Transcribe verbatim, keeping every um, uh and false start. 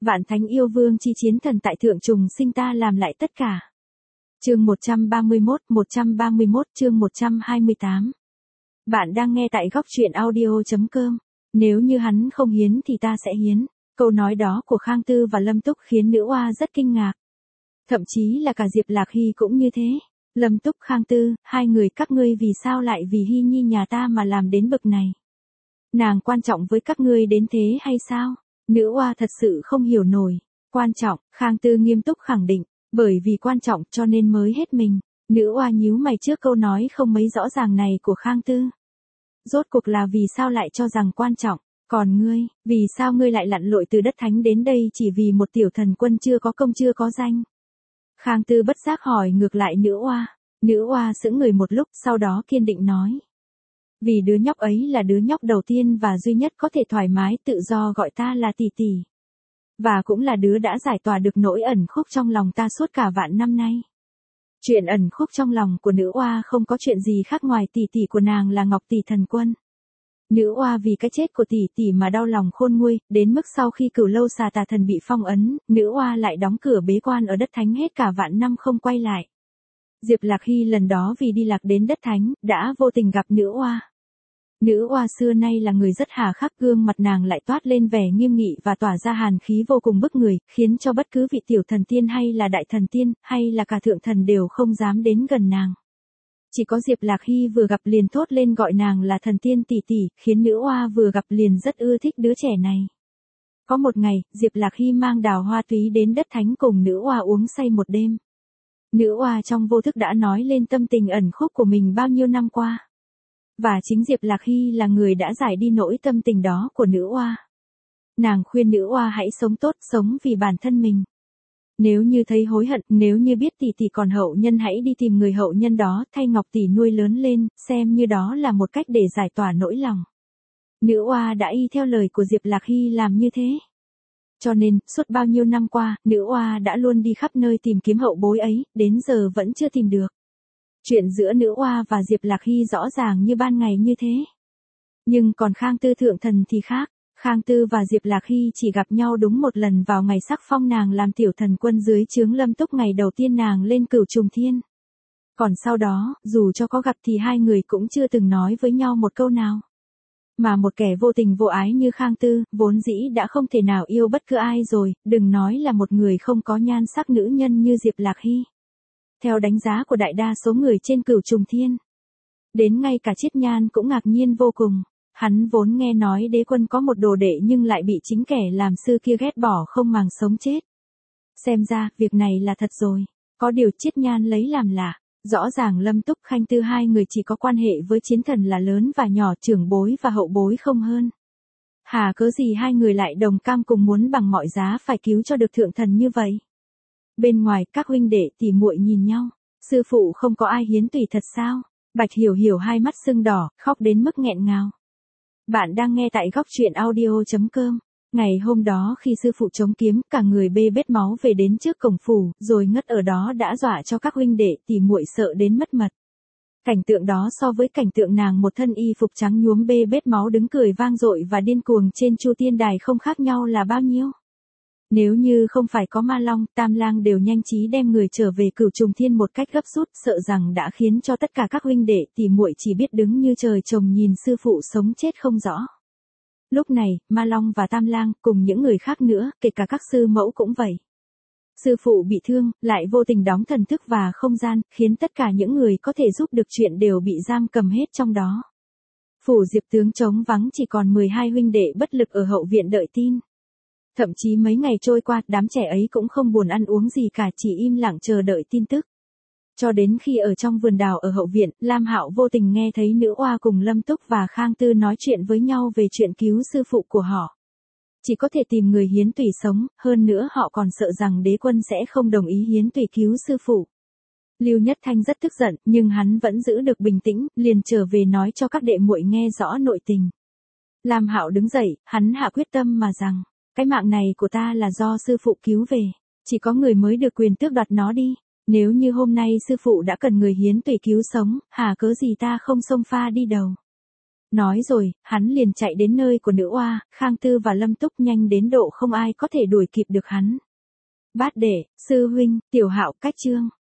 Vạn thánh yêu vương chi chiến thần tại thượng trùng sinh ta làm lại tất cả. Chương một trăm ba mươi mốt, một trăm ba mươi mốt chương một trăm hai mươi tám. Bạn đang nghe tại góc truyện audio.com. Nếu như hắn không hiến thì ta sẽ hiến. Câu nói đó của Khang Tư và Lâm Túc khiến nữ oa rất kinh ngạc. Thậm chí là cả Diệp Lạc Hy cũng như thế. Lâm Túc, Khang Tư, hai người các ngươi vì sao lại vì Hy Nhi nhà ta mà làm đến bực này? Nàng quan trọng với các ngươi đến thế hay sao? Nữ oa thật sự không hiểu nổi. Quan trọng, Khang Tư nghiêm túc khẳng định, bởi vì quan trọng cho nên mới hết mình. Nữ oa nhíu mày trước câu nói không mấy rõ ràng này của Khang Tư. Rốt cuộc là vì sao lại cho rằng quan trọng, còn ngươi, vì sao ngươi lại lặn lội từ đất thánh đến đây chỉ vì một tiểu thần quân chưa có công chưa có danh? Khang Tư bất giác hỏi ngược lại nữ oa. Nữ oa sững người một lúc sau đó kiên định nói. Vì đứa nhóc ấy là đứa nhóc đầu tiên và duy nhất có thể thoải mái tự do gọi ta là tỷ tỷ. Và cũng là đứa đã giải tỏa được nỗi ẩn khúc trong lòng ta suốt cả vạn năm nay. Chuyện ẩn khúc trong lòng của nữ oa không có chuyện gì khác ngoài tỷ tỷ của nàng là Ngọc Tỷ Thần Quân. Nữ oa vì cái chết của tỷ tỷ mà đau lòng khôn nguôi, đến mức sau khi Cửu Lâu Xà Tà Thần bị phong ấn, nữ oa lại đóng cửa bế quan ở đất thánh hết cả vạn năm không quay lại. Diệp Lạc Hy lần đó vì đi lạc đến đất thánh, đã vô tình gặp nữ oa. Nữ oa xưa nay là người rất hà khắc, gương mặt nàng lại toát lên vẻ nghiêm nghị và tỏa ra hàn khí vô cùng bức người, khiến cho bất cứ vị tiểu thần tiên hay là đại thần tiên, hay là cả thượng thần đều không dám đến gần nàng. Chỉ có Diệp Lạc Hy vừa gặp liền thốt lên gọi nàng là thần tiên tỷ tỷ, khiến nữ oa vừa gặp liền rất ưa thích đứa trẻ này. Có một ngày, Diệp Lạc Hy mang đào hoa túy đến đất thánh cùng nữ oa uống say một đêm. Nữ oa trong vô thức đã nói lên tâm tình ẩn khúc của mình bao nhiêu năm qua. Và chính Diệp Lạc Hy là người đã giải đi nỗi tâm tình đó của nữ oa. Nàng khuyên nữ oa hãy sống tốt, sống vì bản thân mình. Nếu như thấy hối hận, nếu như biết tỷ tỷ còn hậu nhân hãy đi tìm người hậu nhân đó thay Ngọc tỷ nuôi lớn lên, xem như đó là một cách để giải tỏa nỗi lòng. Nữ oa đã y theo lời của Diệp Lạc Hy làm như thế. Cho nên, suốt bao nhiêu năm qua, nữ oa đã luôn đi khắp nơi tìm kiếm hậu bối ấy, đến giờ vẫn chưa tìm được. Chuyện giữa nữ oa và Diệp Lạc Hy rõ ràng như ban ngày như thế. Nhưng còn Khang Tư thượng thần thì khác. Khang Tư và Diệp Lạc Hy chỉ gặp nhau đúng một lần vào ngày sắc phong nàng làm tiểu thần quân dưới trướng Lâm Túc ngày đầu tiên nàng lên Cửu Trùng Thiên. Còn sau đó, dù cho có gặp thì hai người cũng chưa từng nói với nhau một câu nào. Mà một kẻ vô tình vô ái như Khang Tư, vốn dĩ đã không thể nào yêu bất cứ ai rồi, đừng nói là một người không có nhan sắc nữ nhân như Diệp Lạc Hy. Theo đánh giá của đại đa số người trên Cửu Trùng Thiên, đến ngay cả Chiết Nhan cũng ngạc nhiên vô cùng. Hắn vốn nghe nói đế quân có một đồ đệ nhưng lại bị chính kẻ làm sư kia ghét bỏ không màng sống chết. Xem ra, việc này là thật rồi. Có điều Chiết Nhan lấy làm lạ. Rõ ràng Lâm Túc Khanh Tư hai người chỉ có quan hệ với chiến thần là lớn và nhỏ, trưởng bối và hậu bối không hơn. Hà cớ gì hai người lại đồng cam cùng muốn bằng mọi giá phải cứu cho được thượng thần như vậy? Bên ngoài, các huynh đệ tỉ muội nhìn nhau. Sư phụ không có ai hiến tùy thật sao? Bạch Hiểu Hiểu hai mắt sưng đỏ, khóc đến mức nghẹn ngào. Bạn đang nghe tại góc truyện audio.com. Ngày hôm đó khi sư phụ chống kiếm, cả người bê bết máu về đến trước cổng phủ, rồi ngất ở đó đã dọa cho các huynh đệ tỉ muội sợ đến mất mật. Cảnh tượng đó so với cảnh tượng nàng một thân y phục trắng nhuốm bê bết máu đứng cười vang dội và điên cuồng trên Chu Tiên Đài không khác nhau là bao nhiêu. Nếu như không phải có Ma Long, Tam Lang đều nhanh trí đem người trở về Cửu Trùng Thiên một cách gấp rút, sợ rằng đã khiến cho tất cả các huynh đệ tỉ muội chỉ biết đứng như trời trồng nhìn sư phụ sống chết không rõ. Lúc này, Ma Long và Tam Lang cùng những người khác nữa, kể cả các sư mẫu cũng vậy. Sư phụ bị thương, lại vô tình đóng thần thức và không gian, khiến tất cả những người có thể giúp được chuyện đều bị giam cầm hết trong đó. Phủ Diệp tướng trống vắng chỉ còn mười hai huynh đệ bất lực ở hậu viện đợi tin. Thậm chí mấy ngày trôi qua, đám trẻ ấy cũng không buồn ăn uống gì cả, chỉ im lặng chờ đợi tin tức. Cho đến khi ở trong vườn đào ở hậu viện, Lam Hạo vô tình nghe thấy nữ oa cùng Lâm Túc và Khang Tư nói chuyện với nhau về chuyện cứu sư phụ của họ. Chỉ có thể tìm người hiến tùy sống, hơn nữa họ còn sợ rằng đế quân sẽ không đồng ý hiến tùy cứu sư phụ. Lưu Nhất Thanh rất tức giận, nhưng hắn vẫn giữ được bình tĩnh, liền trở về nói cho các đệ muội nghe rõ nội tình. Lam Hạo đứng dậy, hắn hạ quyết tâm mà rằng, cái mạng này của ta là do sư phụ cứu về, chỉ có người mới được quyền tước đoạt nó đi. Nếu như hôm nay sư phụ đã cần người hiến tùy cứu sống, hà cớ gì ta không xông pha đi đầu. Nói rồi, hắn liền chạy đến nơi của nữ oa, Khang Tư và Lâm Túc nhanh đến độ không ai có thể đuổi kịp được hắn. Bát đệ, sư huynh, tiểu hạo cách trương.